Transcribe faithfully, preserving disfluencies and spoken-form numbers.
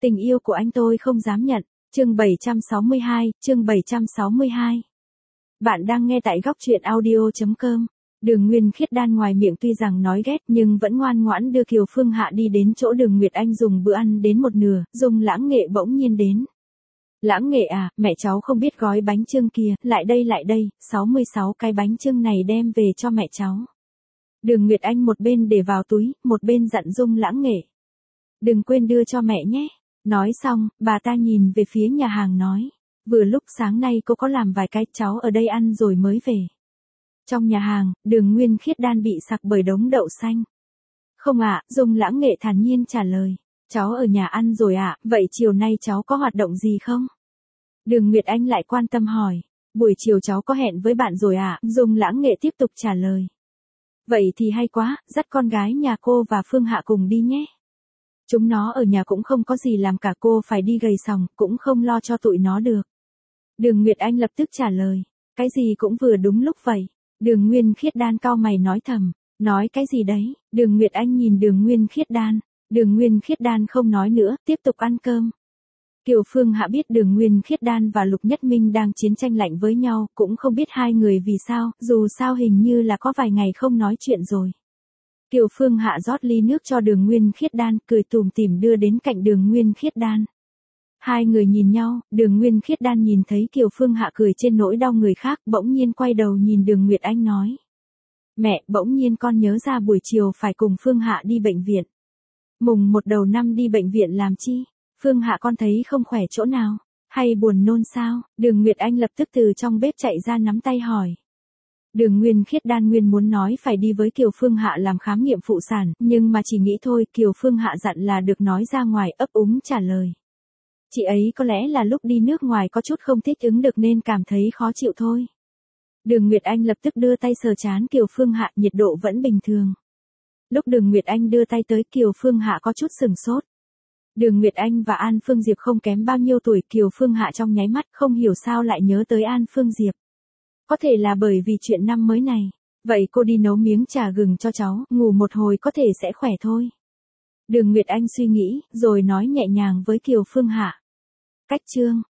Tình yêu của anh tôi không dám nhận. Chương bảy trăm sáu mươi hai, chương bảy trăm sáu mươi hai. Bạn đang nghe tại góc truyện audio chấm com. Đường Nguyên Khiết Đan ngoài miệng tuy rằng nói ghét nhưng vẫn ngoan ngoãn đưa Kiều Phương Hạ đi đến chỗ Đường Nguyệt Anh dùng bữa ăn đến một nửa, Dung Lãng Nghệ bỗng nhiên đến. Lãng Nghệ à, mẹ cháu không biết gói bánh chưng kìa, lại đây lại đây, sáu mươi sáu cái bánh chưng này đem về cho mẹ cháu. Đường Nguyệt Anh một bên để vào túi, một bên dặn Dung Lãng Nghệ. Đừng quên đưa cho mẹ nhé. Nói xong, bà ta nhìn về phía nhà hàng nói. Vừa lúc sáng nay cô có làm vài cái cháu ở đây ăn rồi mới về. Trong nhà hàng, Đường Nguyên Khiết Đan bị sặc bởi đống đậu xanh. Không ạ, à, Dung Lãng Nghệ thản nhiên trả lời. Cháu ở nhà ăn rồi ạ, à, vậy chiều nay cháu có hoạt động gì không? Đường Nguyệt Anh lại quan tâm hỏi. Buổi chiều cháu có hẹn với bạn rồi ạ, à? Dung Lãng Nghệ tiếp tục trả lời. Vậy thì hay quá, dắt con gái nhà cô và Phương Hạ cùng đi nhé. Chúng nó ở nhà cũng không có gì làm cả, cô phải đi gầy sòng, cũng không lo cho tụi nó được. Đường Nguyệt Anh lập tức trả lời. Cái gì cũng vừa đúng lúc vậy. Đường Nguyên Khiết Đan cau mày nói thầm. Nói cái gì đấy? Đường Nguyệt Anh nhìn Đường Nguyên Khiết Đan. Đường Nguyên Khiết Đan không nói nữa, tiếp tục ăn cơm. Kiều Phương Hạ biết Đường Nguyên Khiết Đan và Lục Nhất Minh đang chiến tranh lạnh với nhau, cũng không biết hai người vì sao, dù sao hình như là có vài ngày không nói chuyện rồi. Kiều Phương Hạ rót ly nước cho Đường Nguyên Khiết Đan, cười tủm tỉm đưa đến cạnh Đường Nguyên Khiết Đan. Hai người nhìn nhau, Đường Nguyên Khiết Đan nhìn thấy Kiều Phương Hạ cười trên nỗi đau người khác, bỗng nhiên quay đầu nhìn Đường Nguyệt Anh nói. Mẹ, bỗng nhiên con nhớ ra buổi chiều phải cùng Phương Hạ đi bệnh viện. Mùng một đầu năm đi bệnh viện làm chi? Phương Hạ con thấy không khỏe chỗ nào? Hay buồn nôn sao? Đường Nguyệt Anh lập tức từ trong bếp chạy ra nắm tay hỏi. Đường Nguyên Khiết Đan nguyên muốn nói phải đi với Kiều Phương Hạ làm khám nghiệm phụ sản, nhưng mà chỉ nghĩ thôi, Kiều Phương Hạ dặn là được nói ra ngoài, ấp úng trả lời. Chị ấy có lẽ là lúc đi nước ngoài có chút không thích ứng được nên cảm thấy khó chịu thôi. Đường Nguyệt Anh lập tức đưa tay sờ trán Kiều Phương Hạ, nhiệt độ vẫn bình thường. Lúc Đường Nguyệt Anh đưa tay tới, Kiều Phương Hạ có chút sừng sốt. Đường Nguyệt Anh và An Phương Diệp không kém bao nhiêu tuổi, Kiều Phương Hạ trong nháy mắt không hiểu sao lại nhớ tới An Phương Diệp. Có thể là bởi vì chuyện năm mới này. Vậy cô đi nấu miếng trà gừng cho cháu, ngủ một hồi có thể sẽ khỏe thôi. Đường Nguyệt Anh suy nghĩ, rồi nói nhẹ nhàng với Kiều Phương Hạ. Cách chương.